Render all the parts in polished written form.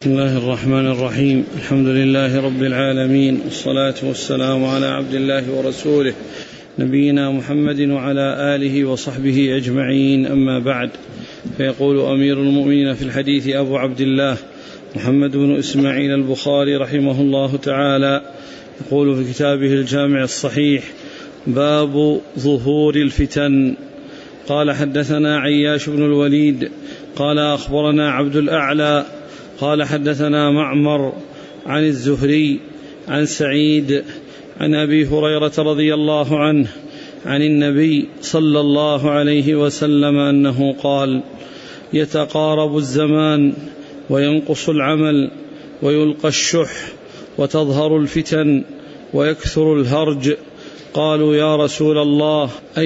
بسم الله الرحمن الرحيم. الحمد لله رب العالمين، والصلاة والسلام على عبد الله ورسوله نبينا محمد وعلى آله وصحبه أجمعين، أما بعد. فيقول أمير المؤمنين في الحديث أبو عبد الله محمد بن إسماعيل البخاري رحمه الله تعالى، يقول في كتابه الجامع الصحيح: باب ظهور الفتن. قال: حدثنا عياش بن الوليد قال: أخبرنا عبد الأعلى قال: حدثنا معمر عن الزهري عن سعيد عن أبي هريرة رضي الله عنه عن النبي صلى الله عليه وسلم أنه قال: يتقارب الزمان وينقص العمل ويلقى الشح وتظهر الفتن ويكثر الهرج. قالوا: يا رسول الله،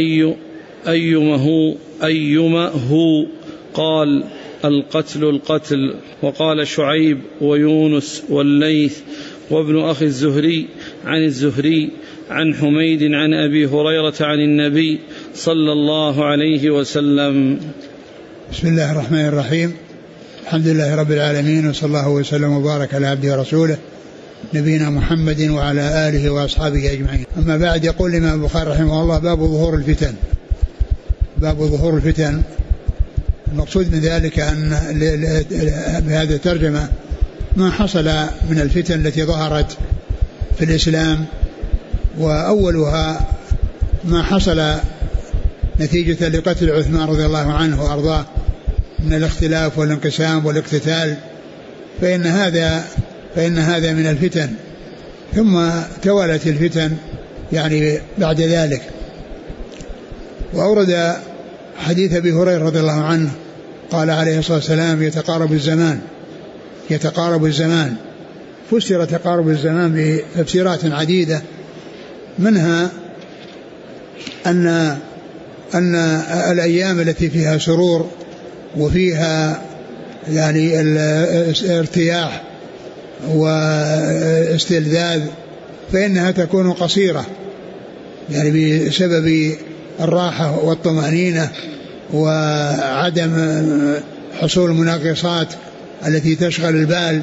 أيما هو؟ قال: القتل. وقال شعيب ويونس والليث وابن أخي الزهري عن الزهري عن حميد عن أبي هريرة عن النبي صلى الله عليه وسلم. بسم الله الرحمن الرحيم. الحمد لله رب العالمين، وصلى الله وسلم وبارك على عبده ورسوله نبينا محمد وعلى آله وأصحابه أجمعين. أما بعد، يقول الإمام البخاري رحمه الله: باب ظهور الفتن. باب ظهور الفتن، المقصود من ذلك أن بهذا الترجمة ما حصل من الفتن التي ظهرت في الإسلام، وأولها ما حصل نتيجة لقتل عثمان رضي الله عنه وأرضاه من الاختلاف والانقسام والاقتتال، فإن هذا من الفتن. ثم توالت الفتن يعني بعد ذلك. وأورد حديث أبي هريرة رضي الله عنه قال عليه الصلاة والسلام: يتقارب الزمان. فسر تقارب الزمان بتفسيرات عديدة، منها أن الأيام التي فيها سرور وفيها يعني الارتياح واستلذاذ فإنها تكون قصيرة، يعني بسبب الراحة والطمأنينة وعدم حصول المناقصات التي تشغل البال،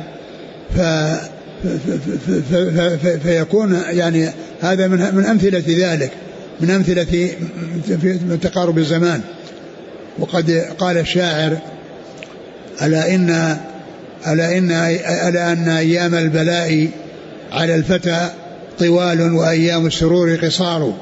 فيكون يعني هذا من أمثلة ذلك، من أمثلة تقارب الزمان. وقد قال الشاعر: ألا أن أيام البلاء على الفتى طوال وأيام السرور قصار.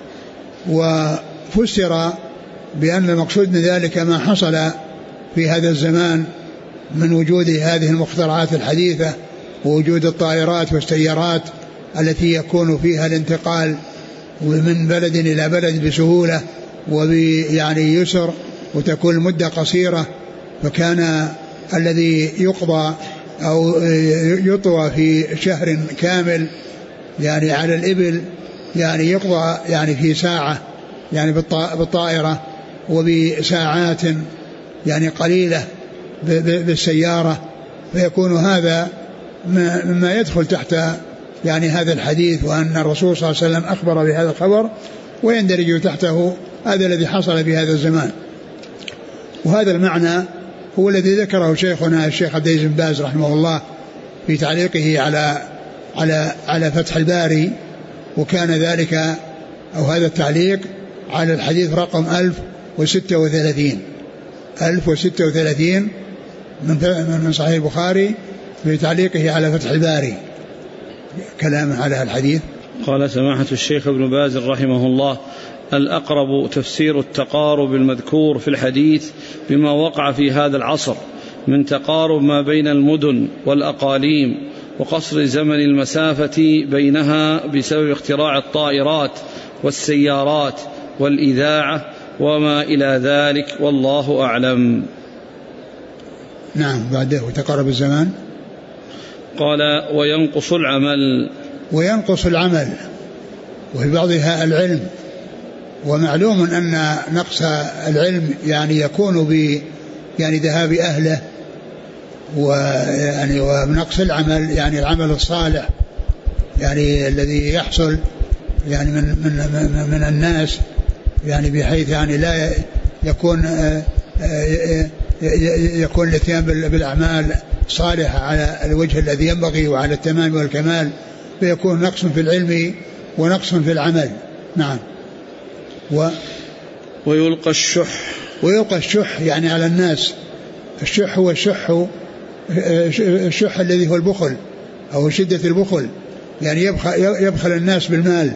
وفسر بأن المقصود من ذلك ما حصل في هذا الزمان من وجود هذه المخترعات الحديثة ووجود الطائرات والسيارات التي يكون فيها الانتقال من بلد إلى بلد بسهولة ويعني يسر، وتكون المدة قصيرة. فكان الذي يقضى أو يطوى في شهر كامل يعني على الإبل يعني يقضى يعني في ساعة يعني بالطائرة، وبساعات يعني قليلة بالسيارة. فيكون هذا مما يدخل تحت يعني هذا الحديث، وأن الرسول صلى الله عليه وسلم أخبر بهذا الخبر، ويندرج تحته هذا الذي حصل في هذا الزمان. وهذا المعنى هو الذي ذكره شيخنا الشيخ عبد العزيز بن باز رحمه الله في تعليقه على فتح الباري، وكان ذلك أو هذا التعليق على الحديث رقم 1036 من صحيح البخاري في تعليقه على فتح الباري، كلامه على الحديث. قال سماحة الشيخ ابن باز رحمه الله: الأقرب تفسير التقارب المذكور في الحديث بما وقع في هذا العصر من تقارب ما بين المدن والأقاليم وقصر زمن المسافة بينها بسبب اختراع الطائرات والسيارات والإذاعة وما إلى ذلك، والله أعلم. نعم. بعده وتقارب الزمان. قال: وينقص العمل وفي بعضها العلم. ومعلوم أن نقص العلم يعني يكون يعني ذهاب أهله، ويعني ونقص العمل يعني العمل الصالح يعني الذي يحصل يعني من الناس، يعني بحيث يعني لا يكون الاتيان بالأعمال صالحة على الوجه الذي ينبغي وعلى التمام والكمال، فيكون نقص في العلم ونقص في العمل. نعم. ويلقى الشح. ويلقى الشح يعني على الناس. الشح هو الشح الذي هو البخل أو شدة البخل، يعني يبخل الناس بالمال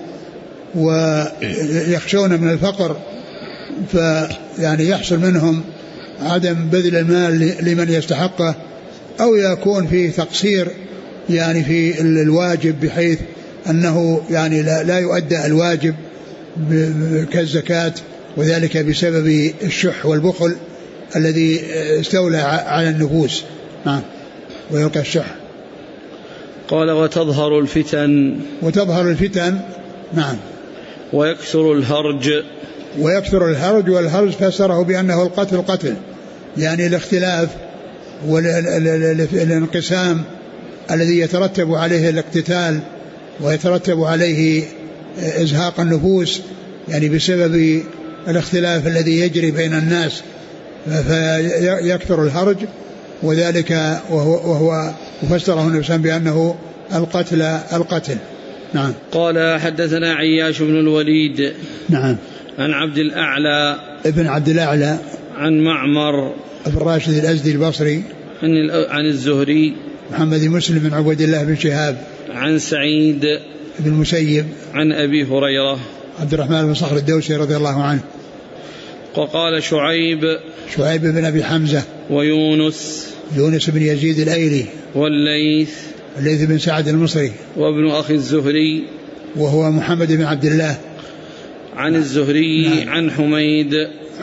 ويخشون من الفقر، فيعني يحصل منهم عدم بذل المال لمن يستحقه، أو يكون في تقصير يعني في الواجب بحيث أنه يعني لا يؤدى الواجب كالزكاة، وذلك بسبب الشح والبخل الذي استولى على النفوس. نعم. ويلقى الشح. قال وتظهر الفتن. وتظهر الفتن. نعم. ويكثر الهرج. ويكثر الهرج. والهرج فسره بأنه القتل يعني الاختلاف والانقسام الذي يترتب عليه الاقتتال ويترتب عليه إزهاق النفوس، يعني بسبب الاختلاف الذي يجري بين الناس، فيكثر الهرج، وذلك وهو وفسره النبي صلى الله عليه وسلم بأنه القتل. نعم. قال حدثنا عياش بن الوليد. نعم. عن عبد الأعلى ابن عبد الأعلى عن معمر ابن راشد الأزدي البصري عن الزهري محمد بن مسلم بن عبد الله بن شهاب عن سعيد بن المسيب عن أبي هريرة عبد الرحمن بن صخر الدوسي رضي الله عنه. وقال شعيب بن أبي حمزة ويونس بن يزيد الأيلي والليث بن سعد المصري وابن أخي الزهري وهو محمد بن عبد الله عن الزهري. نعم. عن حميد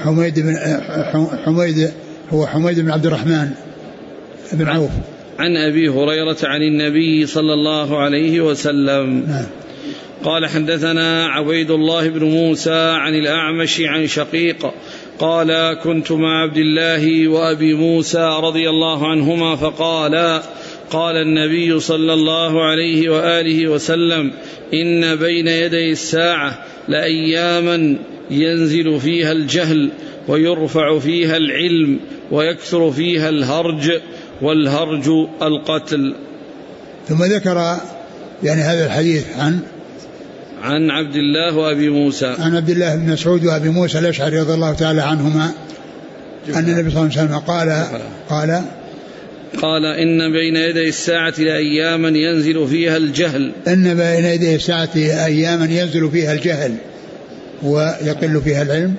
هو حميد بن عبد الرحمن بن عوف عن أبي هريرة عن النبي صلى الله عليه وسلم. نعم. قال حدثنا عبيد الله بن موسى عن الأعمش عن شقيق قال كنت مع عبد الله وأبي موسى رضي الله عنهما فقال قال النبي صلى الله عليه وآله وسلم إن بين يدي الساعة لأياما ينزل فيها الجهل ويرفع فيها العلم ويكثر فيها الهرج والهرج القتل. ثم ذكر يعني هذا الحديث عن عبد الله وأبي موسى عن عبد الله بن مسعود وأبي موسى الأشعري رضي الله تعالى عنهما أن النبي صلى الله عليه وسلم قال إن بين يدي الساعة لأياما ينزل فيها الجهل. إن بين يدي الساعة أياما ينزل فيها الجهل ويقل فيها العلم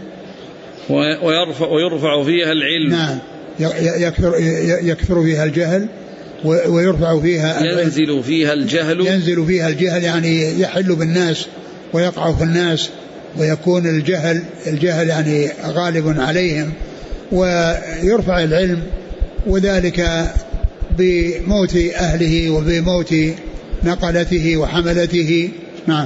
ويرفع فيها العلم. نعم. يكثر فيها الجهل ويرفع فيها ينزل فيها الجهل يعني يحل بالناس ويقع في الناس ويكون الجهل يعني غالب عليهم، ويرفع العلم، وذلك بموت أهله وبموت نقلته وحملته. نعم.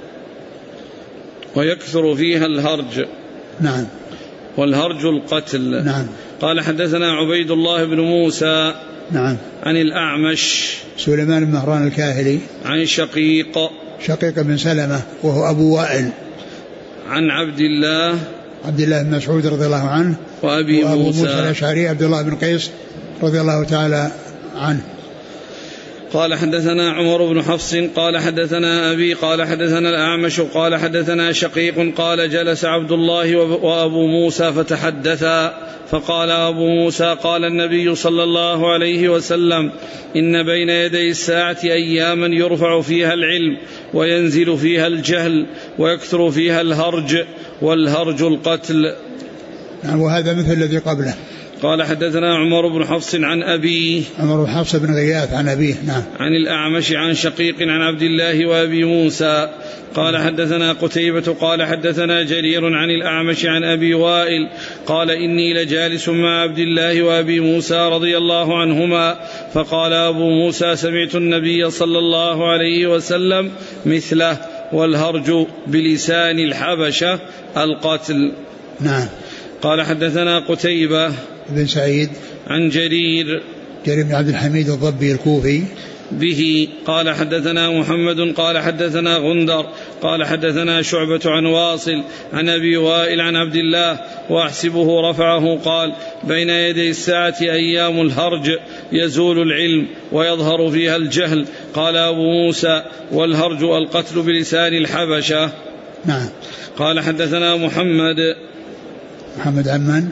ويكثر فيها الهرج. نعم. والهرج القتل. نعم. قال حدثنا عبيد الله بن موسى. نعم. عن الأعمش سليمان بن مهران الكاهلي عن شقيق بن سلمة وهو أبو وائل عن عبد الله بن مسعود رضي الله عنه وأبو موسى الأشعري عبد الله بن قيس رضي الله تعالى عنه. قال حدثنا عمر بن حفص قال حدثنا أبي قال حدثنا الأعمش قال حدثنا شقيق قال جلس عبد الله وأبو موسى فتحدثا فقال أبو موسى قال النبي صلى الله عليه وسلم إن بين يدي الساعة أياما يرفع فيها العلم وينزل فيها الجهل ويكثر فيها الهرج والهرج القتل. وهذا مثل الذي قبله. قال حدثنا عمر بن حفص عن أبيه عمر بن حفص بن غياث عن أبيه. نعم. عن الأعمش عن شقيق عن عبد الله وأبي موسى قال حدثنا قتيبة قال حدثنا جرير عن الأعمش عن أبي وائل قال إني لجالس مع عبد الله وأبي موسى رضي الله عنهما فقال أبو موسى سمعت النبي صلى الله عليه وسلم مثله والهرج بلسان الحبشة القتل. نعم. قال حدثنا قتيبة بن سعيد عن جرير بن عبد الحميد الضبي الكوفي به. قال حدثنا محمد قال حدثنا غندر قال حدثنا شعبة عن واصل عن أبي وائل عن عبد الله وأحسبه رفعه قال بين يدي الساعة أيام الهرج يزول العلم ويظهر فيها الجهل. قال أبو موسى والهرج القتل بلسان الحبشة. نعم. قال حدثنا محمد عن من؟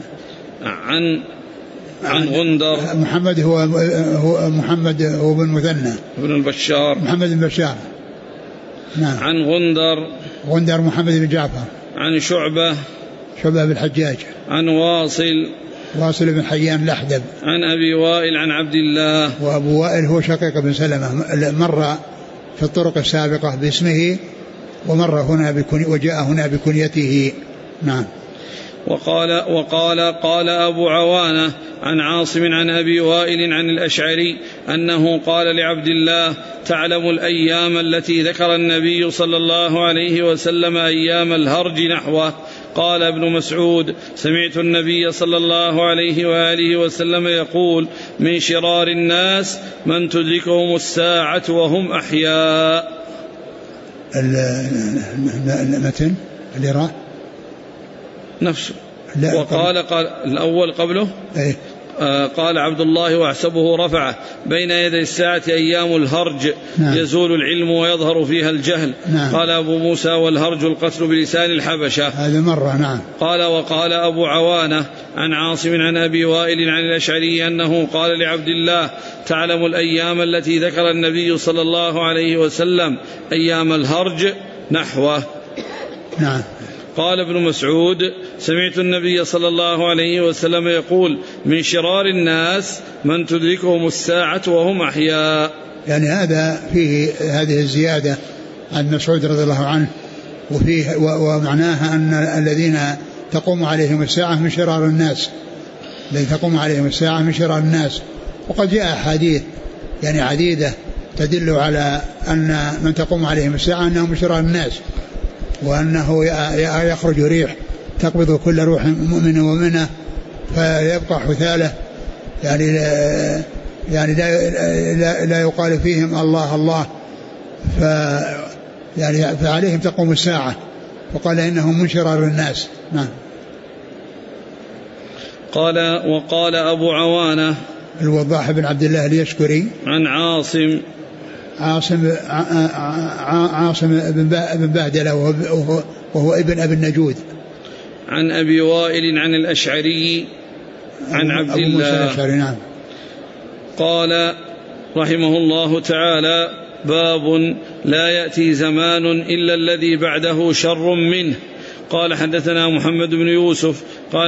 عن غندر. محمد هو محمد هو بن مثنى بن البشار، محمد بن بشار. نعم. عن غندر محمد بن جعفر. عن شعبة بن الحجاج. عن واصل بن حيان الأحدب. عن أبي وائل عن عبد الله. وأبو وائل هو شقيق بن سلمة، مر في الطرق السابقة باسمه ومر هنا وجاء هنا بكنيته. نعم. قال أبو عوانة عن عاصم عن أبي وائل عن الأشعري أنه قال لعبد الله تعلم الأيام التي ذكر النبي صلى الله عليه وسلم أيام الهرج نحوه. قال ابن مسعود سمعت النبي صلى الله عليه وآله وسلم يقول من شرار الناس من تدركهم الساعة وهم أحياء. المتن اللي راه نفسه. وقال الأول قبله إيه؟ قال عبد الله وأحسبه رفعه بين يدي الساعة أيام الهرج. نعم. يزول العلم ويظهر فيها الجهل. نعم. قال أبو موسى والهرج القتل بلسان الحبشة. هذا مرة. نعم. وقال أبو عوانة عن عاصم عن أبي وائل عن الأشعري أنه قال لعبد الله تعلم الأيام التي ذكر النبي صلى الله عليه وسلم أيام الهرج نحوه. نعم. قال ابن مسعود سمعت النبي صلى الله عليه وسلم يقول من شرار الناس من تدركهم الساعة وهم أحياء. يعني هذا فيه هذه الزيادة عن مسعود رضي الله عنه، وفيه ومعناها أن الذين تقوم عليهم الساعة من شرار الناس، الذين تقوم عليهم الساعة من شرار الناس. وقد جاء أحاديث يعني عديدة تدل على أن من تقوم عليهم الساعة أنهم من شرار الناس، وأنه يخرج ريح تقبض كل روح مؤمن ومنه فيبقى حثالة، يعني لا يقال فيهم الله الله، يعني فعليهم تقوم الساعة، وقال إنهم من شرار الناس. نعم. وقال أبو عوانة الوضاح بن عبد الله اليشكري عن عاصم بن بهدلة وهو ابن أبي النجود عن أبي وائل عن الأشعري عن عبد الله. نعم. قال رحمه الله تعالى باب لا يأتي زمان إلا الذي بعده شر منه. قال حدثنا محمد بن يوسف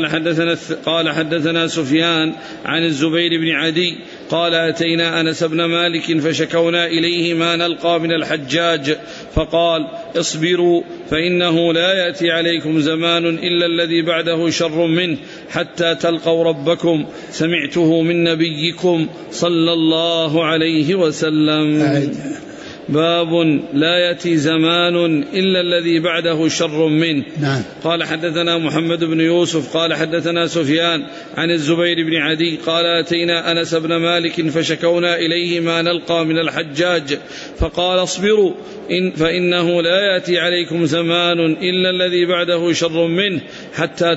قال حدثنا سفيان عن الزبير بن عدي قال أتينا أنس بن مالك فشكونا إليه ما نلقى من الحجاج فقال اصبروا فإنه لا يأتي عليكم زمان إلا الذي بعده شر منه حتى تلقوا ربكم سمعته من نبيكم صلى الله عليه وسلم. باب لا يأتي زمان إلا الذي بعده شر منه. نعم. قال حدثنا محمد بن يوسف قال حدثنا سفيان عن الزبير بن عدي قال أتينا أنس بن مالك فشكونا إليه ما نلقى من الحجاج فقال اصبروا فإنه لا يأتي عليكم زمان إلا الذي بعده شر منه حتى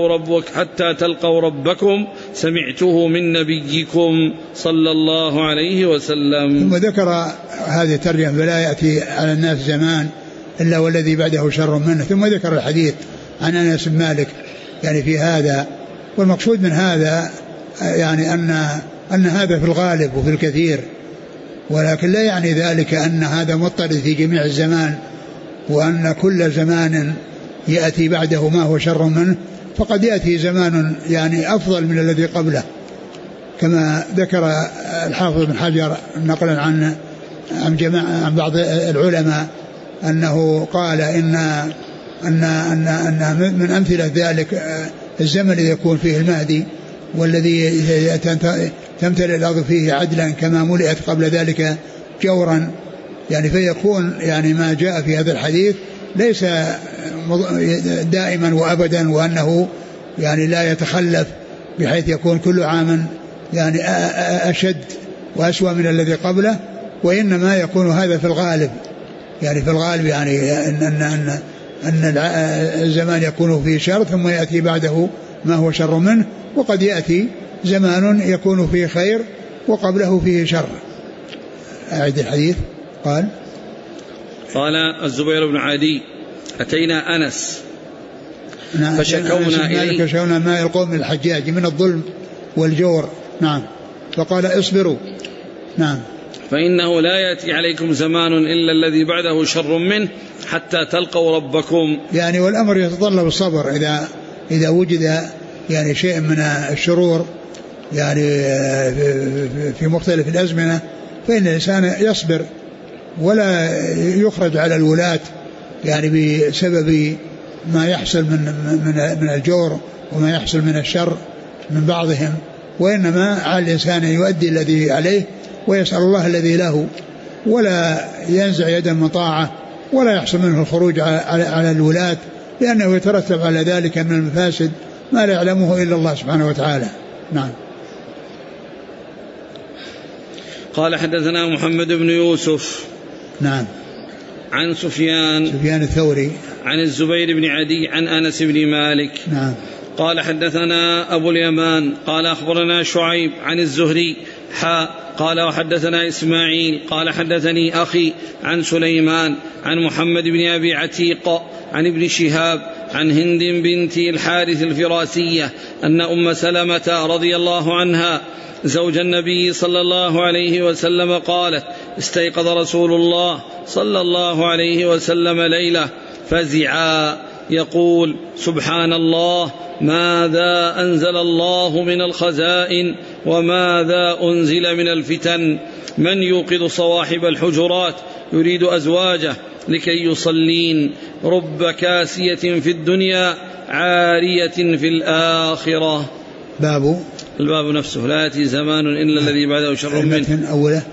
تلقوا ربكم سمعته من نبيكم صلى الله عليه وسلم. ثم ذكر هذه الترجمة فلا يأتي على الناس زمان إلا والذي بعده شر منه، ثم ذكر الحديث عن أنس بن مالك يعني في هذا. والمقصود من هذا يعني أن هذا في الغالب وفي الكثير، ولكن لا يعني ذلك أن هذا مضطرد في جميع الزمان، وأن كل زمان يأتي بعده ما هو شر منه، فقد يأتي زمان يعني أفضل من الذي قبله، كما ذكر الحافظ بن حجر نقلا عن بعض العلماء أنه قال إن من أمثلة ذلك الزمن الذي يكون فيه المهدي والذي تمتلئ الأرض فيه عدلا كما ملئت قبل ذلك جورا، يعني فيكون يعني ما جاء في هذا الحديث ليس دائما وأبدا، وأنه يعني لا يتخلف بحيث يكون كل عام يعني أشد وأسوأ من الذي قبله، وإنما يكون هذا في الغالب، يعني في الغالب يعني أن الزمان يكون فيه شر ثم يأتي بعده ما هو شر منه، وقد يأتي زمان يكون فيه خير وقبله فيه شر. أعد الحديث. قال الزبير بن عدي أتينا أنس فشكونا إليه، فشكونا ما يلقون من الحجاج من الظلم والجور. نعم. فقال اصبروا. نعم. فإنه لا يأتي عليكم زمان إلا الذي بعده شر منه حتى تلقوا ربكم. يعني والأمر يتطلب الصبر إذا وجد يعني شيء من الشرور يعني في مختلف الأزمنة، فإن الإنسان يصبر ولا يخرج على الولاة يعني بسبب ما يحصل من الجور وما يحصل من الشر من بعضهم، وإنما على الإنسان يؤدي الذي عليه ويسأل الله الذي له، ولا ينزع يدا من طاعة ولا يحصل منه الخروج على الولاة، لأنه يترتب على ذلك من المفاسد ما لا يعلمه إلا الله سبحانه وتعالى. نعم. قال حدثنا محمد بن يوسف. نعم. عن سفيان الثوري عن الزبير بن عدي عن أنس بن مالك. نعم. قال حدثنا أبو اليمان قال أخبرنا شعيب عن الزهري قال وحدثنا إسماعيل قال حدثني أخي عن سليمان عن محمد بن أبي عتيق عن ابن شهاب عن هند بنت الحارث الفراسية أن أم سلمة رضي الله عنها زوج النبي صلى الله عليه وسلم قالت استيقظ رسول الله صلى الله عليه وسلم ليلة فزعا يقول سبحان الله ماذا أنزل الله من الخزائن وماذا أنزل من الفتن، من يوقظ صواحب الحجرات يريد أزواجه لكي يصلين، رب كاسية في الدنيا عارية في الآخرة. الباب نفسه لا يأتي زمان إلا الذي بعده شر منه. أوله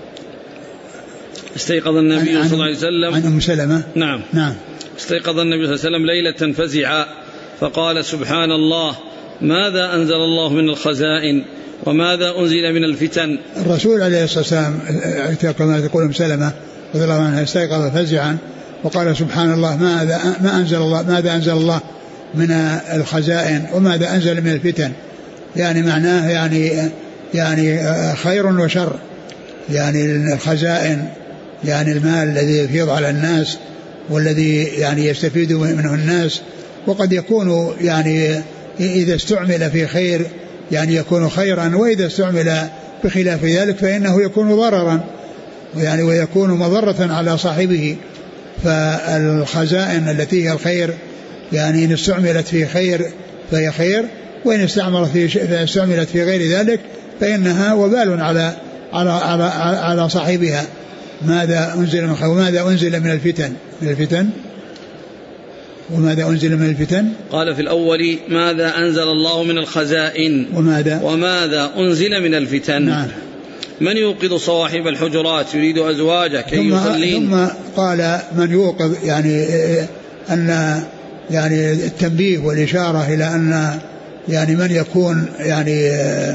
استيقظ النبي صلى الله عليه وسلم عن أم سلمة. نعم. استيقظ النبي صلى الله عليه وسلم ليلة فزعا فقال سبحان الله ماذا أنزل الله من الخزائن وماذا أنزل من الفتن. الرسول عليه الصلاة والسلام كما تقول أم سلمة رضي الله عنها استيقظ فزعا وقال سبحان الله ماذا أنزل الله من الخزائن وماذا أنزل من الفتن، يعني معناه يعني خير وشر، يعني الخزائن يعني المال الذي يفيض على الناس والذي يعني يستفيد منه الناس، وقد يكون يعني إذا استعمل في خير يعني يكون خيرا، وإذا استعمل بخلاف ذلك فإنه يكون ضررا يعني ويكون مضرة على صاحبه. فالخزائن التي هي الخير يعني إن استعملت في خير فهي خير، وإن استعملت في غير ذلك فإنها وبال على صاحبها. ماذا أنزل من الفتن وماذا أنزل من الفتن. قال في الأول ماذا أنزل الله من الخزائن وماذا أنزل من الفتن. نعم. من يوقظ صواحب الحجرات يريد أزواجه كي يصلين. ثم قال من يوقظ يعني أن يعني التنبيه والإشارة إلى أن يعني من يكون يعني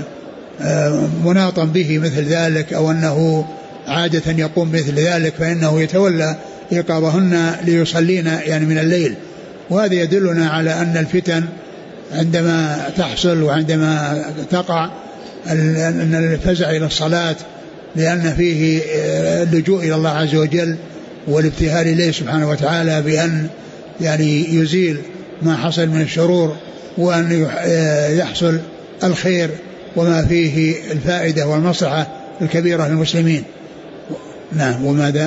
مناطا به مثل ذلك أو أنه عادة يقوم مثل ذلك فإنه يتولى إيقاظهن ليصلين يعني من الليل. وهذا يدلنا على أن الفتن عندما تحصل وعندما تقع أن الفزع إلى الصلاة، لأن فيه اللجوء إلى الله عز وجل والابتهال إليه سبحانه وتعالى بأن يعني يزيل ما حصل من الشرور وأن يحصل الخير وما فيه الفائدة والمصلحة الكبيرة للمسلمين. نعم.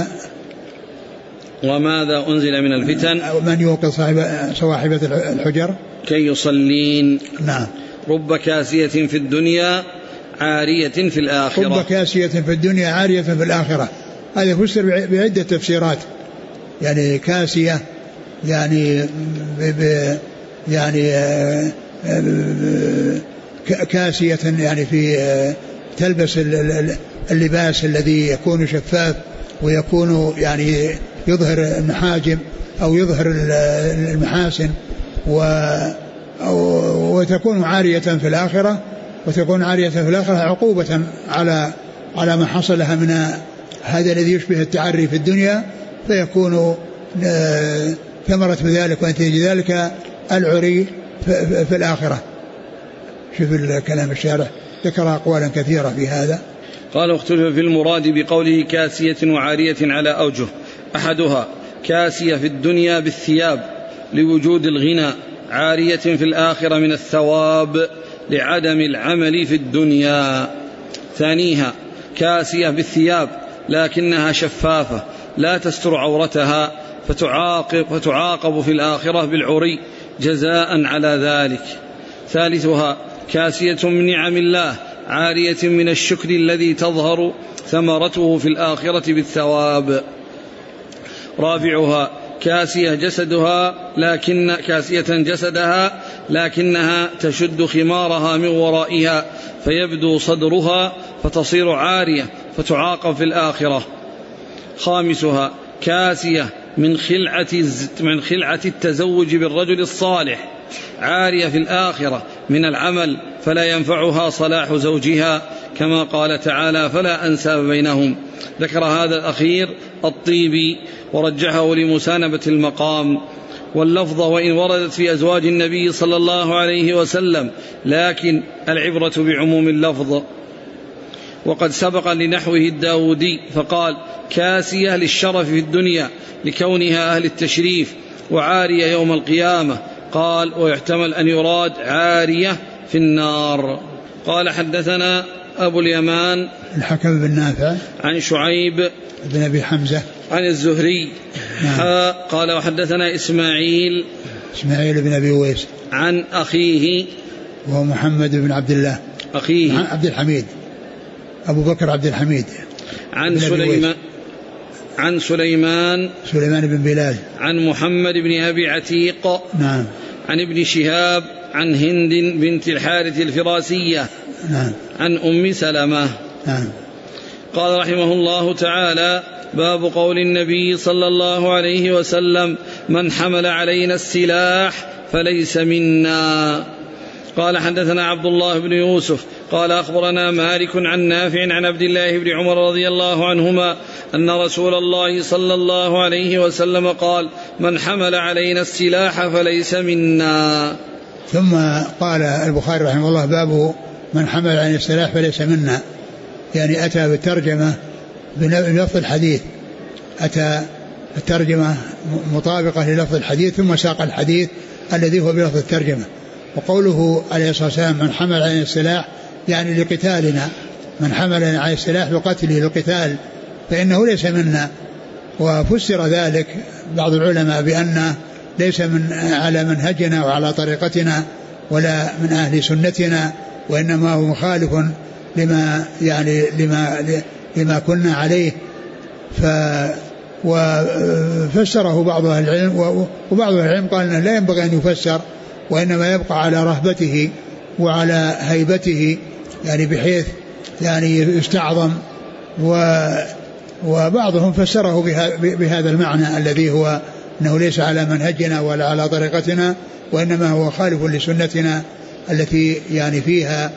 وماذا أنزل من الفتن. من يوقظ صواحبة الحجر كي يصلين. نعم. رب كاسية في الدنيا عارية في الآخرة. رب كاسية في الدنيا عارية في الآخرة، هذا فسر بعدة تفسيرات. يعني كاسية يعني كاسية يعني في تلبس اللباس الذي يكون شفاف ويكون يعني يظهر المحاجم أو يظهر المحاسن وتكون عارية في الآخرة، وتكون عارية في الآخرة عقوبة على ما حصل لها من هذا الذي يشبه التعري في الدنيا، فيكون ثمرة ذلك ونتيجة ذلك العري في الآخرة. شوف الكلام الشارح ذكر أقوالا كثيرة في هذا. قال واختلف في المراد بقوله كاسية وعارية على أوجه، أحدها كاسية في الدنيا بالثياب لوجود الغنى، عارية في الآخرة من الثواب لعدم العمل في الدنيا. ثانيها كاسية بالثياب لكنها شفافة لا تستر عورتها فتعاقب في الآخرة بالعري جزاء على ذلك. ثالثها كاسية من نعم الله عارية من الشكر الذي تظهر ثمرته في الآخرة بالثواب. رابعها كاسية جسدها لكنها تشد خمارها من ورائها فيبدو صدرها فتصير عارية فتعاقب في الآخرة. خامسها كاسية من خلعة التزوج بالرجل الصالح عارية في الآخرة من العمل فلا ينفعها صلاح زوجها كما قال تعالى فلا أنساب بينهم. ذكر هذا الأخير الطيبي ورجحه لمسانبة المقام. واللفظ وإن وردت في أزواج النبي صلى الله عليه وسلم لكن العبرة بعموم اللفظ. وقد سبق لنحوه الداودي فقال كاسية للشرف في الدنيا لكونها أهل التشريف، وعارية يوم القيامة. قال ويحتمل أن يراد عارية في النار. قال حدثنا أبو اليمان الحكم بن نافع عن شعيب بن أبي حمزة عن الزهري. قال وحدثنا إسماعيل بن أبي ويس عن أخيه وهو محمد بن عبد الله أخيه عبد الحميد أبو بكر عبد الحميد عن سليمان بن بلال عن محمد بن أبي عتيق نعم عن ابن شهاب عن هند بنت الحارث الفراسية نعم عن أم سلمة نعم. قال رحمه الله تعالى باب قول النبي صلى الله عليه وسلم من حمل علينا السلاح فليس منا. قال حدثنا عبد الله بن يوسف قال أخبرنا مالك عن نافع عن عبد الله بن عمر رضي الله عنهما أن رسول الله صلى الله عليه وسلم قال من حمل علينا السلاح فليس منا. ثم قال البخاري رحمه الله باب من حمل علينا السلاح فليس منا، يعني أتى بالترجمة بلفظ الحديث، أتى الترجمة مطابقة للفظ الحديث ثم ساق الحديث الذي هو بلفظ الترجمة. وقوله عليه الصلاة والسلام من حمل علينا السلاح يعني لقتالنا، من حمل علينا السلاح لقتله للقتال فإنه ليس منا. وفسر ذلك بعض العلماء بأنه ليس على منهجنا وعلى طريقتنا ولا من أهل سنتنا، وإنما هو مخالف لما كنا عليه. وفسره بعض أهل العلم، وبعض أهل العلم قال أنه لا ينبغي أن يفسر وإنما يبقى على رهبته وعلى هيبته، يعني بحيث يعني يستعظم. وبعضهم فسره بهذا المعنى الذي هو أنه ليس على منهجنا ولا على طريقتنا، وإنما هو خالف لسنتنا التي يعني فيها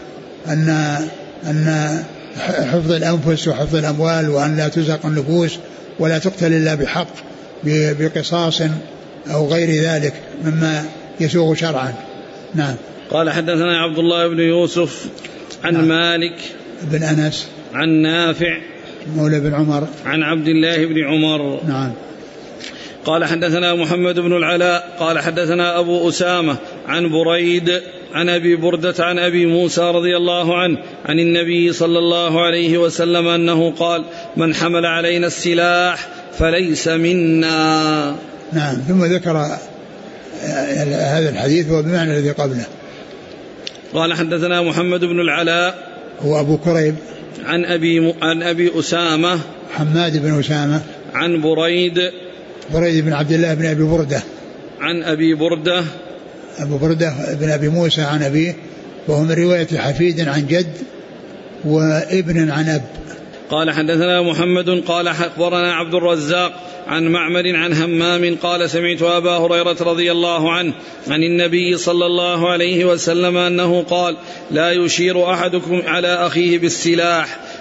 أن حفظ الأنفس وحفظ الأموال، وأن لا تزهق النفوس ولا تقتل إلا بحق بقصاص أو غير ذلك مما يسوغ شرعا. نعم. قال حدثنا عبد الله بن يوسف عن نعم. مالك بن أنس عن نافع مولى بن عمر عن عبد الله بن عمر. نعم. قال حدثنا محمد بن العلاء قال حدثنا أبو أسامة عن بريد عن أبي بردة عن أبي موسى رضي الله عنه عن النبي صلى الله عليه وسلم أنه قال من حمل علينا السلاح فليس منا. نعم. ثم ذكر هذا الحديث وبمعنى الذي قبله. قال حدثنا محمد بن العلاء هو أبو كريب عن أبي أسامة حماد بن أسامة عن بريد بن عبد الله بن أبي بردة عن أبي بردة أبو بردة بن أبي موسى عن أبيه، وهو من رواية حفيد عن جد وابن عن أب. قال حدثنا محمد قال أخبرنا عبد الرزاق عن معمر عن همام قال سمعت أبا هريرة رضي الله عنه عن النبي صلى الله عليه وسلم أنه قال لا يشير أحدكم على أخيه بالسلاح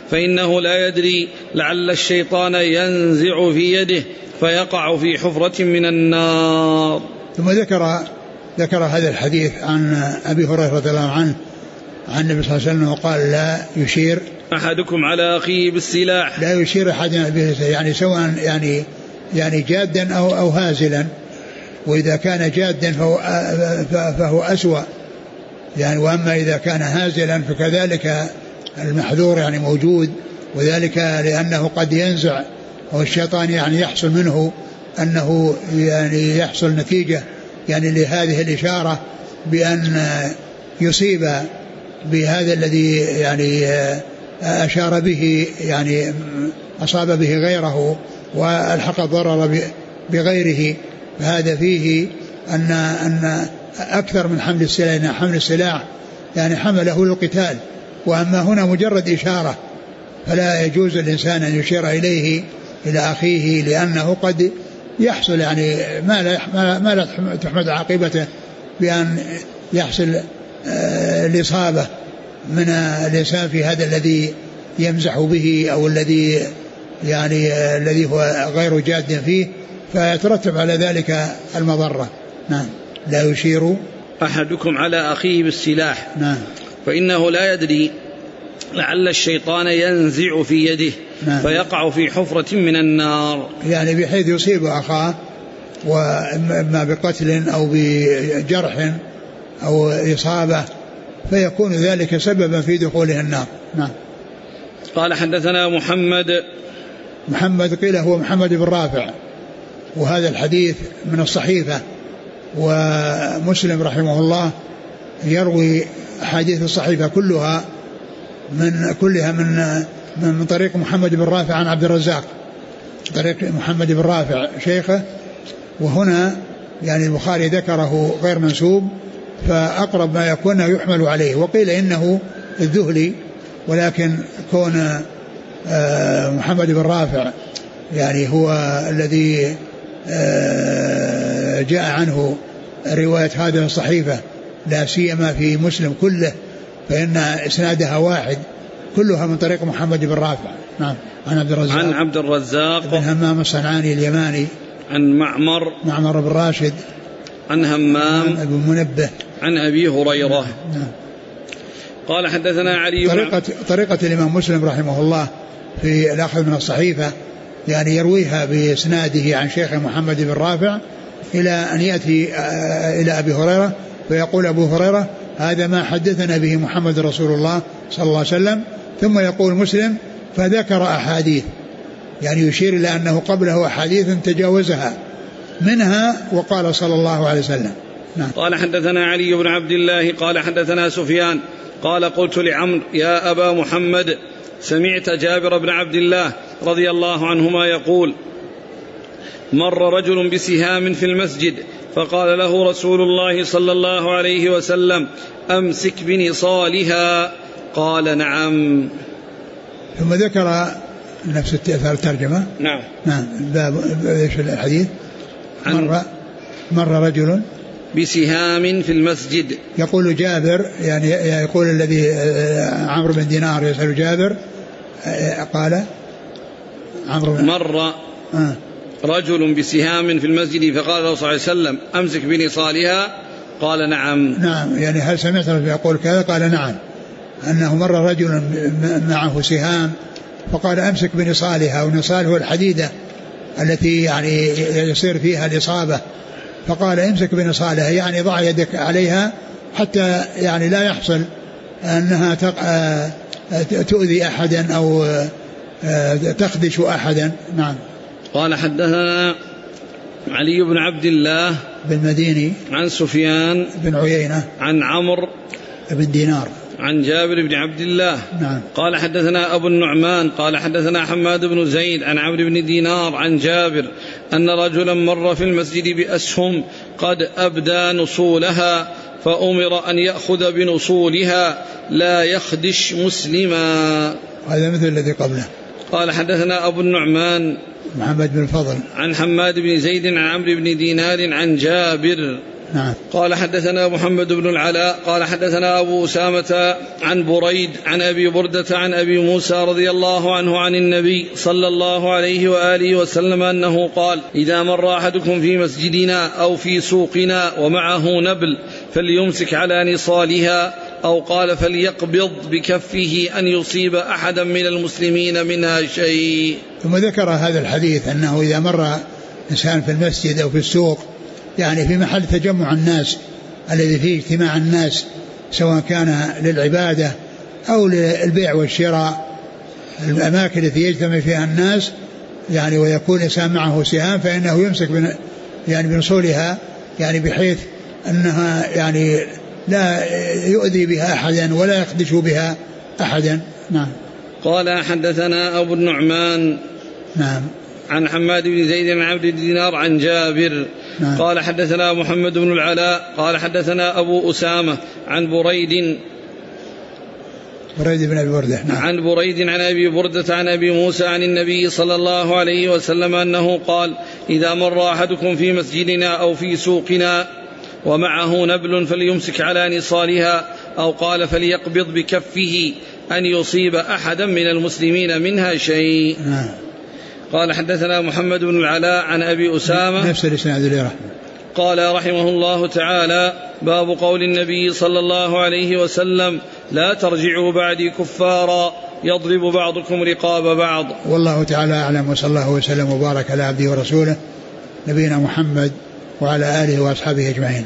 فإنه لا يدري لعل الشيطان ينزع في يده فيقع في حفرة من النار. ثم ذكر هذا الحديث عن أبي هريرة رضي الله عنه عن النبي صلى الله عليه وسلم قال لا يشير أحدكم على أخيه بالسلاح، لا يشير أحدنا يعني سواء يعني جادا أو هازلا، وإذا كان جادا فهو أسوأ يعني، وأما إذا كان هازلا فكذلك المحذور يعني موجود، وذلك لأنه قد ينزع أو الشيطان يعني يحصل منه أنه يعني يحصل نتيجة يعني لهذه الإشارة بأن يصيب بهذا الذي يعني أشار به يعني أصاب به غيره والحق الضرر بغيره. فهذا فيه أن أكثر من حمل السلاح، حمل السلاح يعني حمله للقتال، وأما هنا مجرد إشارة فلا يجوز الإنسان أن يشير إليه إلى أخيه، لأنه قد يحصل يعني ما لا تحمد عاقبته بأن يحصل الإصابة من الإنسان في هذا الذي يمزح به أو الذي يعني الذي هو غير جاد فيه، فيترتب على ذلك المضرة. نعم. لا يشير أحدكم على أخيه بالسلاح. نعم. فإنه لا يدري لعل الشيطان ينزع في يده. نعم. فيقع في حفرة من النار، يعني بحيث يصيب أخاه وإما بقتل أو بجرح أو إصابة فيكون ذلك سببا في دخوله النار. نعم. قال حدثنا محمد قيل هو محمد بن رافع، وهذا الحديث من الصحيفة، ومسلم رحمه الله يروي حديث الصحيفة كلها من طريق محمد بن رافع عن عبد الرزاق، طريق محمد بن رافع شيخه، وهنا يعني البخاري ذكره غير منسوب، فأقرب ما يكون يحمل عليه. وقيل إنه الذهلي، ولكن كون محمد بن رافع يعني هو الذي جاء عنه رواية هذه الصحيفة لا سيما في مسلم كله، فإن إسنادها واحد كلها من طريق محمد بن رافع. نعم. عن عبد الرزاق بن همام الصنعاني اليماني، عن معمر بن راشد، عن همام بن منبه، عن أبي هريرة. نعم. قال حدثنا علي طريقة الإمام مسلم رحمه الله في الأخذ من الصحيفة يعني يرويها بإسناده عن شيخ محمد بن رافع إلى أن يأتي إلى أبي هريرة، فيقول أبو هريرة هذا ما حدثنا به محمد رسول الله صلى الله عليه وسلم، ثم يقول مسلم فذكر أحاديث يعني يشير إلى أنه قبله أحاديث تجاوزها منها وقال صلى الله عليه وسلم. نعم. قال حدثنا علي بن عبد الله قال حدثنا سفيان قال قلت لعمرو يا أبا محمد سمعت جابر بن عبد الله رضي الله عنهما يقول مر رجل بسهام في المسجد فقال له رسول الله صلى الله عليه وسلم أمسك بنصالها، قال نعم. ثم ذكر نفس الترجمة. نعم. باب ايش الحديث؟ مر رجل بسهام في المسجد، يقول جابر يعني يقول الذي عمرو بن دينار يسأل جابر قال مر رجل بسهام في المسجد فقال له صلى الله عليه وسلم أمسك بنصالها، قال نعم. نعم يعني هل سمعت يقول كذا؟ قال نعم، أنه مر رجل معه سهام فقال أمسك بنصالها، ونصال هو الحديدة التي يعني يصير فيها الإصابة، فقال امسك بنصالها يعني ضع يدك عليها حتى يعني لا يحصل أنها تؤذي أحدا أو تخدش أحدا. نعم. قال حدثنا علي بن عبد الله بن مديني عن سفيان بن عيينة عن عمرو بن دينار عن جابر بن عبد الله. نعم. قال حدثنا أبو النعمان قال حدثنا حماد بن زيد عن عمرو بن دينار عن جابر أن رجلا مر في المسجد بأسهم قد أبدى نصولها فأمر أن يأخذ بنصولها لا يخدش مسلما. هذا مثل الذي قبله. قال حدثنا أبو النعمان محمد بن الفضل عن حماد بن زيد عن عمرو بن دينار عن جابر نعم. قال حدثنا محمد بن العلاء قال حدثنا أبو أسامة عن بريد عن أبي بردة عن أبي موسى رضي الله عنه عن النبي صلى الله عليه وآله وسلم أنه قال: إذا مر أحدكم في مسجدنا أو في سوقنا ومعه نبل فليمسك على نصالها، أو قال فليقبض بكفه أن يصيب أحدا من المسلمين منها شيء. ثم ذكر هذا الحديث أنه إذا مر إنسان في المسجد أو في السوق، يعني في محل تجمع الناس الذي فيه اجتماع الناس، سواء كان للعبادة أو للبيع والشراء، الأماكن التي يجتمع فيها الناس يعني ويكون إنسان معه سهام، فإنه يمسك يعني بنصولها، يعني بحيث أنها يعني لا يؤذي بها أحدا ولا يخدش بها أحدا. نعم. قال حدثنا أبو النعمان نعم عن حماد بن زيد عن عبد الدينار عن جابر. نعم. قال حدثنا محمد بن العلاء قال حدثنا أبو أسامة عن بريد بن أبي بردة. نعم. عن بريد عن أبي بردة عن أبي موسى عن النبي صلى الله عليه وسلم أنه قال: إذا مر أحدكم في مسجدنا أو في سوقنا ومعه نبل فليمسك على نصالها، أو قال فليقبض بكفه أن يصيب أحدا من المسلمين منها شيء. نعم. قال حدثنا محمد بن العلاء عن أبي أسامة نفس الإسناد اللي رحمه. قال رحمه الله تعالى: باب قول النبي صلى الله عليه وسلم: لا ترجعوا بعدي كفارا يضرب بعضكم رقاب بعض. والله تعالى أعلم، وصلى الله وسلم وبارك على عبده ورسوله نبينا محمد وعلى آله وأصحابه أجمعين.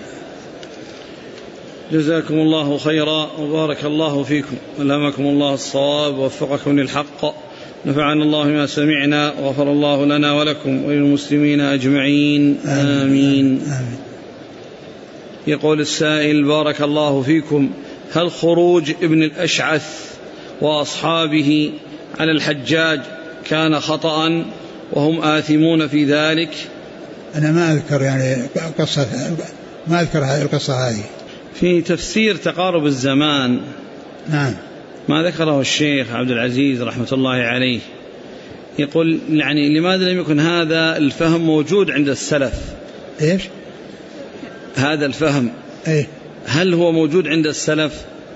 جزاكم الله خيرا وبارك الله فيكم، ألهمكم الله الصواب ووفقكم للحق، نفعنا الله ما سمعنا وغفر الله لنا ولكم وللمسلمين أجمعين. آمين. يقول السائل: بارك الله فيكم، هل خروج ابن الأشعث وأصحابه على الحجاج كان خطأ وهم آثمون في ذلك؟ أنا ما أذكر يعني ما أذكر هذه القصة هذه. في تفسير تقارب الزمان نعم ما ذكره الشيخ عبد العزيز رحمة الله عليه، يقول يعني لماذا لم يكن هذا الفهم موجود عند السلف؟ إيش هذا الفهم؟ إيه؟ هل هو موجود عند السلف؟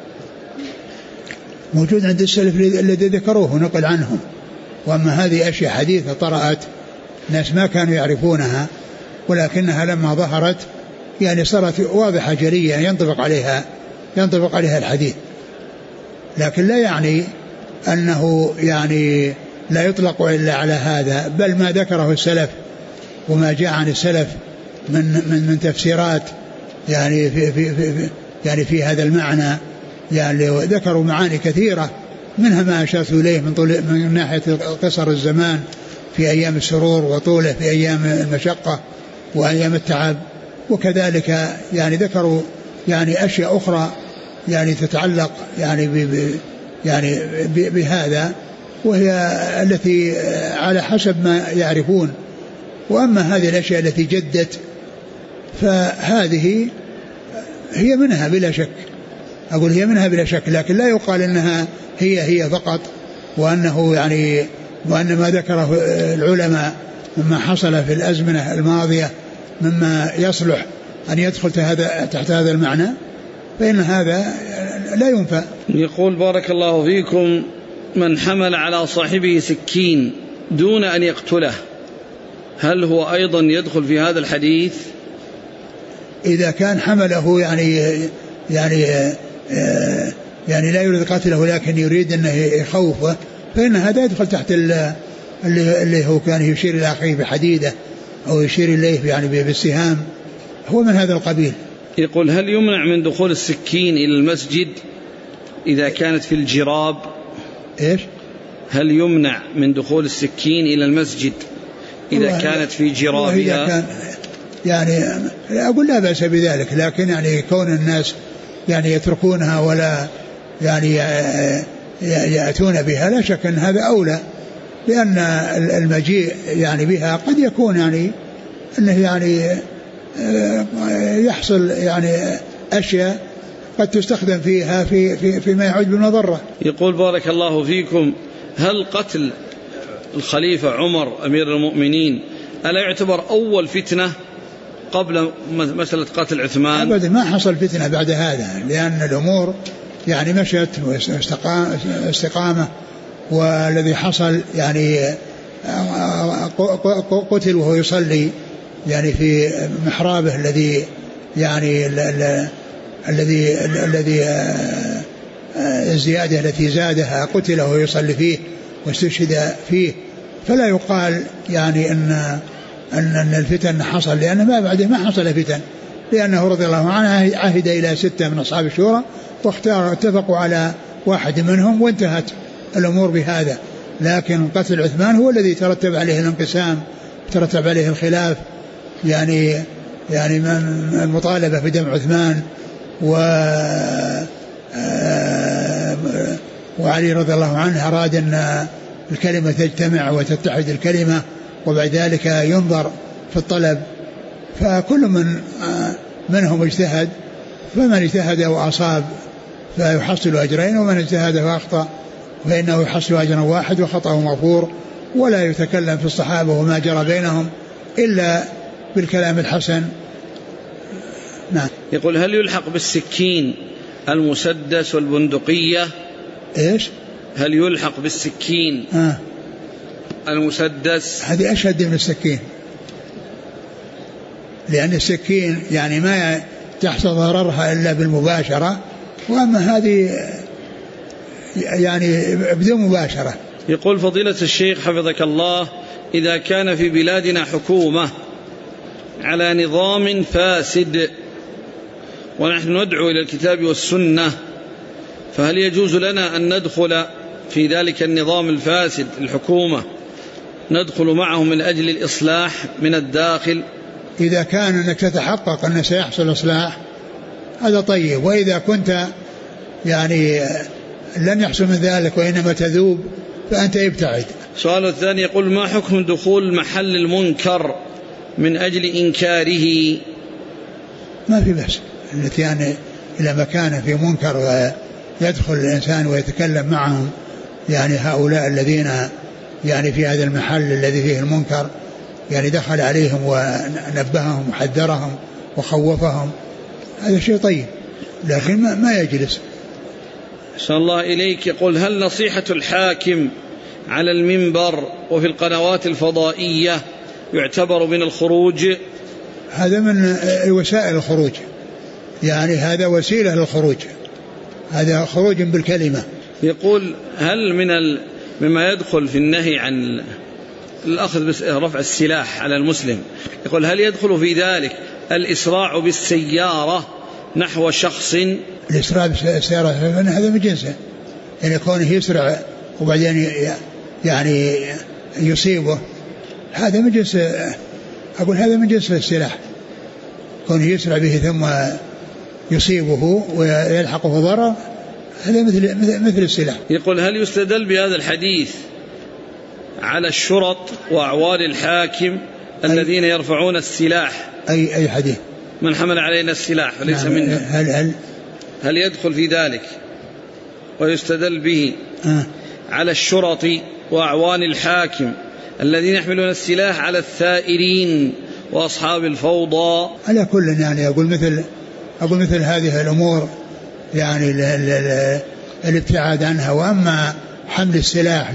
موجود عند السلف الذي ذكروه ونقل عنهم، وأما هذه أشياء حديثة طرأت ناس ما كانوا يعرفونها، ولكنها لما ظهرت يعني صارت واضحة جلية ينطبق عليها الحديث، لكن لا يعني أنه يعني لا يطلق إلا على هذا، بل ما ذكره السلف وما جاء عن السلف من تفسيرات يعني في هذا المعنى، يعني ذكروا معاني كثيرة، منها ما أشرت إليه من ناحية قصر الزمان في أيام السرور وطوله في أيام المشقة وأيام التعب، وكذلك يعني ذكروا يعني أشياء أخرى يعني تتعلق يعني بهذا، وهي التي على حسب ما يعرفون. وأما هذه الأشياء التي جدت فهذه هي منها بلا شك، أقول هي منها بلا شك، لكن لا يقال أنها هي فقط، وأنه يعني وأن ما ذكره العلماء مما حصل في الأزمنة الماضية مما يصلح أن يدخل تحت هذا المعنى، فإن هذا لا ينفع. يقول: بارك الله فيكم، من حمل على صاحبه سكين دون أن يقتله هل هو أيضا يدخل في هذا الحديث؟ إذا كان حمله يعني لا يريد قتله لكن يريد أنه يخوفه، فإن هذا يدخل تحت اللي هو كان يشير إلى أخيه بحديدة أو يشير إليه يعني بالسهام، هو من هذا القبيل. يقول: هل يمنع من دخول السكين إلى المسجد إذا كانت في الجراب؟ إيش؟ هل يمنع من دخول السكين إلى المسجد إذا كانت في جرابها؟ كان يعني أقول لا بأس بذلك، لكن يعني كون الناس يعني يتركونها ولا يعني يأتون بها لا شك أن هذا أولى، لأن المجيء يعني بها قد يكون يعني أنه يعني يحصل يعني أشياء قد تستخدم فيها فيما يعود بالمضرة. يقول: بارك الله فيكم، هل قتل الخليفة عمر أمير المؤمنين ألا يعتبر أول فتنة قبل مسألة قتل عثمان؟ أبدا ما حصل فتنة بعد هذا، لأن الأمور يعني مشت واستقامة. والذي حصل يعني قتل وهو يصلي يعني في محرابه الذي يعني الذي الزيادة التي زادها، قتل وهو يصلي فيه واستشهد فيه. فلا يقال يعني أن الفتن حصل، لأن ما بعده ما حصل فتن، لأنه رضي الله عنه عهد إلى 6 من أصحاب الشورى اتفقوا على واحد منهم وانتهت الأمور بهذا. لكن قتل عثمان هو الذي ترتب عليه الانقسام، ترتب عليه الخلاف، يعني المطالبة بدم عثمان وعلي رضي الله عنه أراد أن الكلمة تجتمع وتتحد الكلمة، وبعد ذلك ينظر في الطلب. فكل منهم اجتهد، فمن اجتهد وأصاب فيحصل أجرين، ومن اجتهد وأخطأ فإنه يحصل أجرا واحد وخطأه مغفور. ولا يتكلم في الصحابة وما جرى بينهم إلا بالكلام الحسن. نعم. يقول هل يلحق بالسكين المسدس والبندقية؟ إيش؟ هل يلحق بالسكين المسدس؟ هذه أشد من السكين، لأن السكين يعني ما تحصل ضررها إلا بالمباشرة، وأما هذه يعني بدون مباشرة. يقول فضيلة الشيخ حفظك الله، إذا كان في بلادنا حكومة على نظام فاسد ونحن ندعو إلى الكتاب والسنة، فهل يجوز لنا أن ندخل في ذلك النظام الفاسد الحكومة، ندخل معه من أجل الإصلاح من الداخل؟ إذا كان أنك تتحقق أن سيحصل إصلاح هذا طيب، وإذا كنت يعني لن يحصل من ذلك وإنما تذوب فأنت ابتعد. سؤال الثاني يقول ما حكم دخول محل المنكر من أجل إنكاره؟ ما في بأس، التي يعني إلى مكان في منكر ويدخل الإنسان ويتكلم معهم، يعني هؤلاء الذين يعني في هذا المحل الذي فيه المنكر، يعني دخل عليهم ونبههم وحذرهم وخوفهم، هذا شيء طيب، لكن ما يجلس. أحسن الله إليك. يقول هل نصيحة الحاكم على المنبر وفي القنوات الفضائية يعتبر من الخروج؟ هذا من وسائل الخروج، يعني هذا وسيلة للخروج، هذا خروج بالكلمة. يقول هل مما يدخل في النهي عن الأخذ رفع السلاح على المسلم، يقول هل يدخل في ذلك الإسراع بالسيارة نحو شخص؟ الإسراع بالسيارة هذا من جنسه، يعني كونه يسرع وبعدين يعني يصيبه، هذا من جنس، أقول هذا من جنس السلاح، كونه يسرع به ثم يصيبه ويلحقه ضرر، هذا مثل السلاح. يقول هل يستدل بهذا الحديث على الشرط وأعوان الحاكم الذين يرفعون السلاح؟ أي حديث؟ من حمل علينا السلاح فليس منا. هل يدخل في ذلك ويستدل به على الشرط وأعوان الحاكم الذين يحملون السلاح على الثائرين وأصحاب الفوضى؟ على كل يعني أقول مثل هذه الأمور يعني الابتعاد عنها. وأما حمل السلاح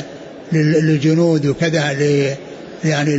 للجنود وكذا يعني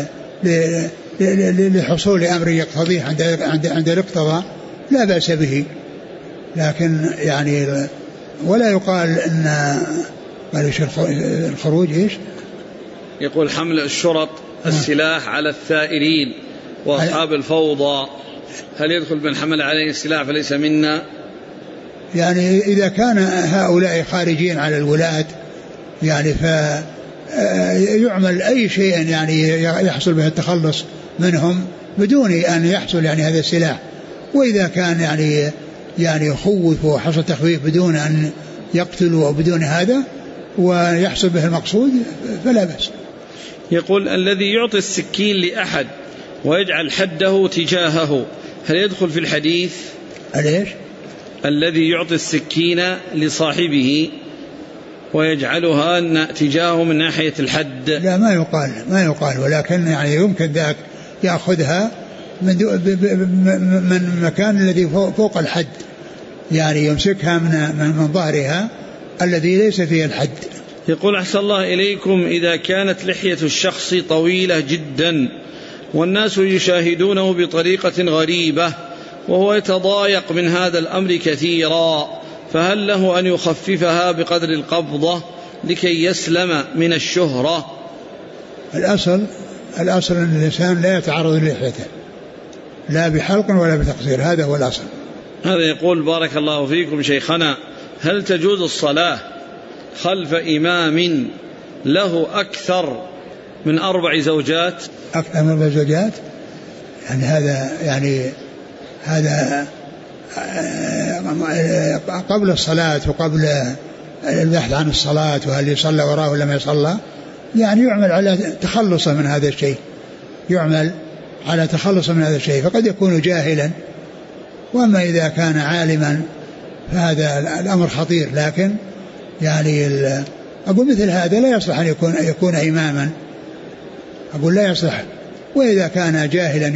لحصول أمر يقتضيه عند الاقتضاء لا بأس به، لكن يعني ولا يقال أن الخروج إيش؟ يقول حمل الشرط السلاح على الثائرين وأصحاب الفوضى، هل يدخل من حمل عليه السلاح فليس منا؟ يعني إذا كان هؤلاء خارجين على الولاة يعني فيعمل أي شيء يعني يحصل به التخلص منهم بدون أن يحصل يعني هذا السلاح. وإذا كان يعني خوف وحصل تخويف بدون أن يقتلوا وبدون هذا ويحصل به المقصود فلا بأس. يقول الذي يعطي السكين لأحد ويجعل حده تجاهه هل يدخل في الحديث؟ ليش؟ الذي يعطي السكين لصاحبه ويجعلها تجاهه من ناحية الحد. لا ما يقال ولكن يعني يمكن ذاك يأخذها من مكان الذي فوق الحد، يعني يمسكها من ظهرها الذي ليس فيه الحد. يقول أحسن الله إليكم: إذا كانت لحية الشخص طويلة جدا والناس يشاهدونه بطريقة غريبة وهو يتضايق من هذا الأمر كثيرا، فهل له أن يخففها بقدر القبضة لكي يسلم من الشهرة؟ الأصل أن الإنسان لا يتعرض للحيته لا بحلق ولا بتقصير، هذا هو الأصل. هذا يقول: بارك الله فيكم شيخنا، هل تجوز الصلاة خلف إمام له أكثر من 4 زوجات؟ أكثر من 4 زوجات؟ هذا قبل الصلاة وقبل البحث عن الصلاة وهل يصلى وراه ولا ما يصلى، يعني يعمل على تخلصه من هذا الشيء، فقد يكون جاهلا، وأما إذا كان عالما فهذا الأمر خطير. لكن يعني أقول مثل هذا لا يصلح أن يكون إماما، أقول لا يصلح. وإذا كان جاهلا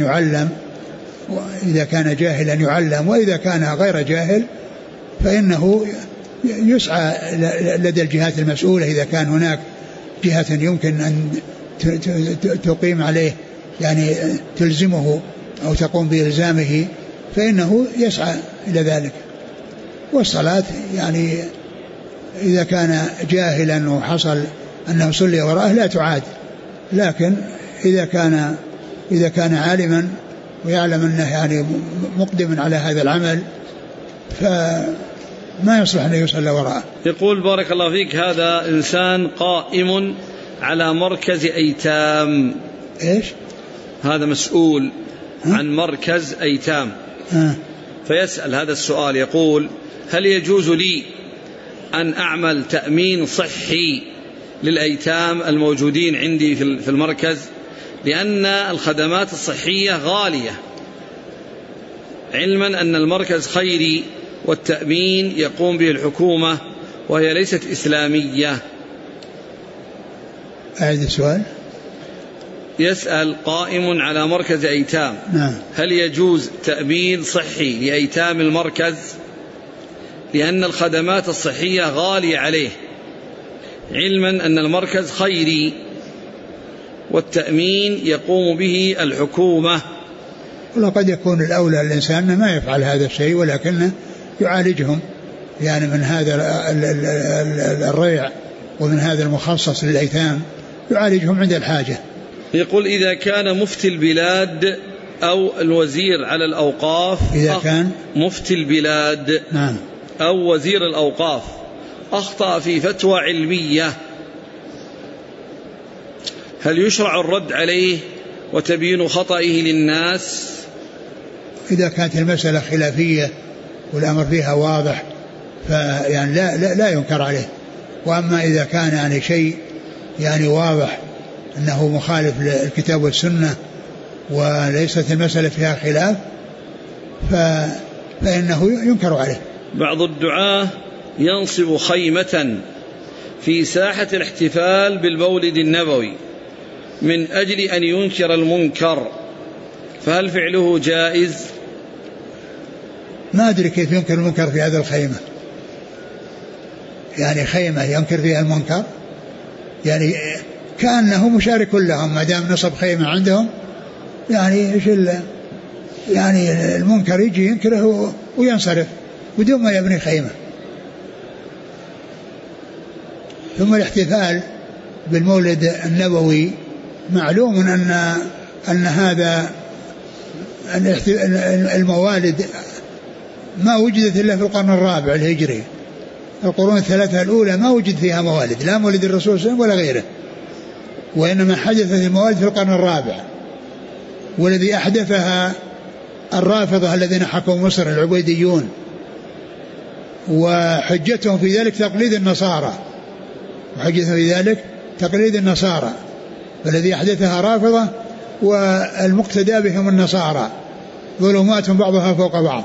يعلم، وإذا كان غير جاهل فإنه يسعى لدى الجهات المسؤولة، إذا كان هناك جهة يمكن أن تقيم عليه، يعني تلزمه أو تقوم بإلزامه، فإنه يسعى إلى ذلك. والصلاة يعني إذا كان جاهلا وحصل أنه صلي وراءه لا تعاد، لكن إذا كان عالما ويعلم أنه يعني مقدم على هذا العمل فما يصلح أن يصلي وراءه. يقول: بارك الله فيك، هذا إنسان قائم على مركز أيتام. إيش؟ هذا مسؤول عن مركز أيتام، فيسأل هذا السؤال، يقول: هل يجوز لي أن أعمل تأمين صحي للأيتام الموجودين عندي في المركز؟ لأن الخدمات الصحية غالية، علما أن المركز خيري والتأمين يقوم به الحكومة وهي ليست إسلامية. أعيد السؤال. يسأل قائم على مركز أيتام: هل يجوز تأمين صحي لأيتام المركز؟ لأن الخدمات الصحية غالية عليه، علما أن المركز خيري والتأمين يقوم به الحكومة. ولقد يكون الأولى الإنسان ما يفعل هذا الشيء، ولكنه يعالجهم يعني من هذا الريع ومن هذا المخصص للأيتام، يعالجهم عند الحاجة. يقول: إذا كان مفتي البلاد أو الوزير على الأوقاف، إذا كان مفتي البلاد أو وزير الأوقاف أخطأ في فتوى علمية، هل يشرع الرد عليه وتبيين خطئه للناس؟ إذا كانت المسألة خلافية والأمر فيها واضح فيعني لا ينكر عليه. وأما إذا كان يعني شيء يعني واضح أنه مخالف للكتاب والسنة وليست المسألة فيها خلاف فإنه ينكر عليه. بعض الدعاة ينصب خيمة في ساحة الاحتفال بالمولد النبوي من أجل أن ينكر المنكر، فهل فعله جائز؟ ما أدري كيف ينكر المنكر في هذا الخيمة، يعني خيمة ينكر فيها المنكر، يعني كأنه مشارك لهم ما دام نصب خيمة عندهم، يعني إيش يعني المنكر يجي ينكره وينصرف بدون ما يبني خيمة. ثم الاحتفال بالمولد النبوي معلوم أن هذا الموالد ما وجدت إلا في القرن الرابع الهجري. القرون الثلاثة الأولى ما وجد فيها موالد، لا مولد الرسول صلى الله عليه وسلم ولا غيره، وإنما حدثت الموالد في القرن الرابع، والذي أحدثها الرافضة الذين حكموا مصر العبيديون، وحجتهم في ذلك تقليد النصارى، والذي أحدثها رافضة والمقتدى بهم النصارى، ظلمات بعضها فوق بعض.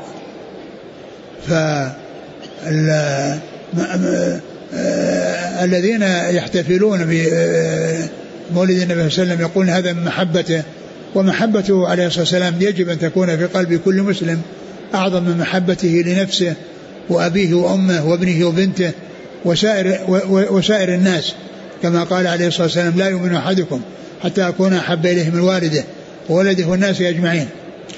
الذين يحتفلون بمولد النبي صلى الله عليه وسلم يقولون هذا من محبته ومحبته عليه الصلاة والسلام يجب أن تكون في قلب كل مسلم أعظم من محبته لنفسه وأبيه وأمه وابنه وبنته وسائر الناس، كما قال عليه الصلاة والسلام: لا يؤمن أحدكم حتى أكون أحب إليه من والده وولده والناس أجمعين.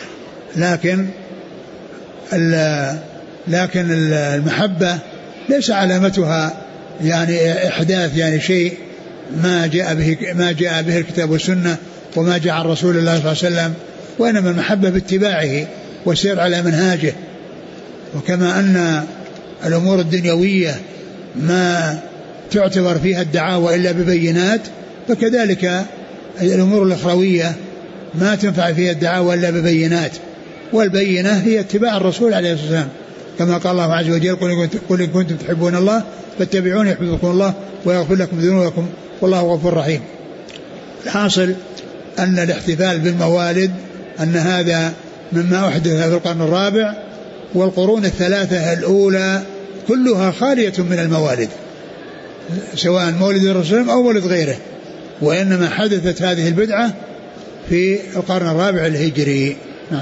لكن المحبة ليس علامتها يعني إحداث يعني شيء ما جاء به الكتاب والسنة وما جاء عن رسول الله صلى الله عليه وسلم، وإنما المحبة باتباعه والسير على منهاجه. وكما أن الأمور الدنيوية ما تعتبر فيها الدعاوى إلا ببينات، فكذلك الأمور الأخروية ما تنفع فيها الدعاوى إلا ببينات، والبينة هي اتباع الرسول عليه الصلاة والسلام، كما قال الله عز وجل: قل إن كنتم تحبون الله فاتبعوني يحببكم الله ويغفر لكم ذنوبكم والله غفور رحيم. الحاصل أن الاحتفال بالموالد أن هذا مما أحدث في القرن الرابع، والقرون الثلاثة الأولى كلها خالية من الموالد، سواء مولد الرسول أو مولد غيره، وإنما حدثت هذه البدعة في القرن الرابع الهجري. نعم.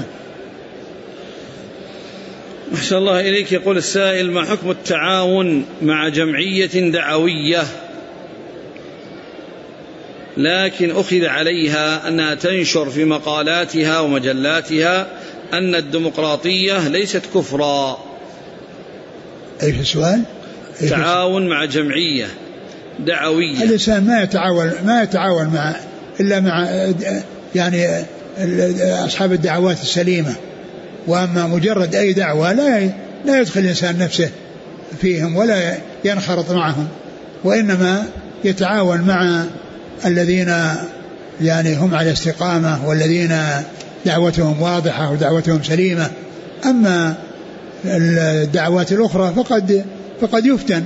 أحسن الله إليك. يقول السائل: ما حكم التعاون مع جمعية دعوية لكن أخذ عليها أنها تنشر في مقالاتها ومجلاتها أن الديمقراطية ليست كفرا؟ أيش السؤال؟ تعاون مع جمعية دعوية. الإنسان ما يتعاون مع إلا مع يعني أصحاب الدعوات السليمة، وأما مجرد أي دعوة لا يدخل الإنسان نفسه فيهم ولا ينخرط معهم، وإنما يتعاون مع الذين يعني هم على استقامة والذين دعوتهم واضحة ودعوتهم سليمة. أما الدعوات الأخرى فقد يفتن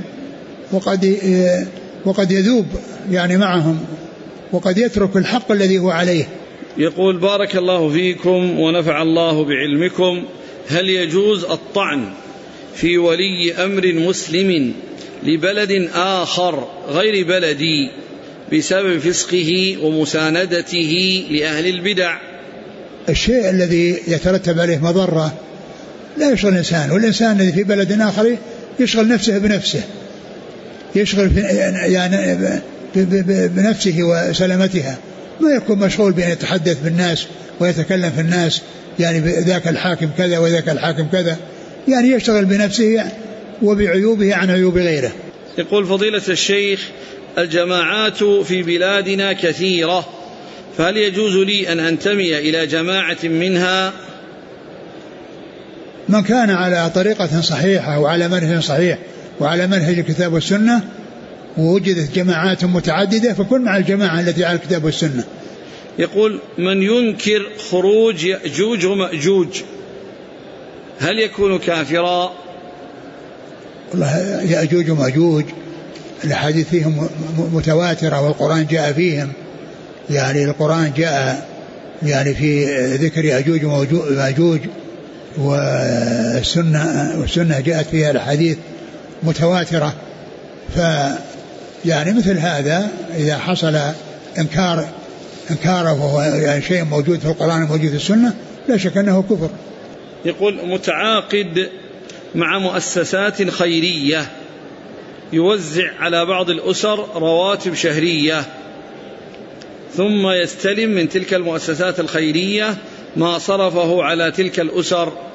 وقد يذوب يعني معهم، وقد يترك الحق الذي هو عليه. يقول: بارك الله فيكم ونفع الله بعلمكم، هل يجوز الطعن في ولي أمر مسلم لبلد آخر غير بلدي بسبب فسقه ومساندته لأهل البدع؟ الشيء الذي يترتب عليه مضرة لا يشغل الإنسان، والإنسان الذي في بلد آخر يشغل نفسه بنفسه، يشغل يعني بنفسه وسلامتها، ما يكون مشغول بأن يتحدث بالناس ويتكلم في الناس يعني ذاك الحاكم كذا وذاك الحاكم كذا، يعني يشتغل بنفسه وبعيوبه عن عيوب غيره. يقول: فضيلة الشيخ، الجماعات في بلادنا كثيرة، فهل يجوز لي أن أنتمي إلى جماعة منها؟ من كان على طريقة صحيحة وعلى منهج صحيح وعلى منهج الكتاب والسنة ووجدت جماعات متعددة فكن مع الجماعة التي على الكتاب والسنة. يقول: من ينكر خروج يأجوج ومأجوج هل يكون كافرا؟ والله يأجوج ومأجوج الحديث فيهم متواترة والقرآن جاء فيهم، يعني القرآن جاء يعني في ذكر يأجوج ومأجوج، والسنة جاءت فيها الحديث متواترة. يعني مثل هذا إذا حصل إنكاره وهو يعني شيء موجود في القرآن وموجود في السنة لا شك أنه كفر. يقول: متعاقد مع مؤسسات خيرية يوزع على بعض الأسر رواتب شهرية، ثم يستلم من تلك المؤسسات الخيرية ما صرفه على تلك الأسر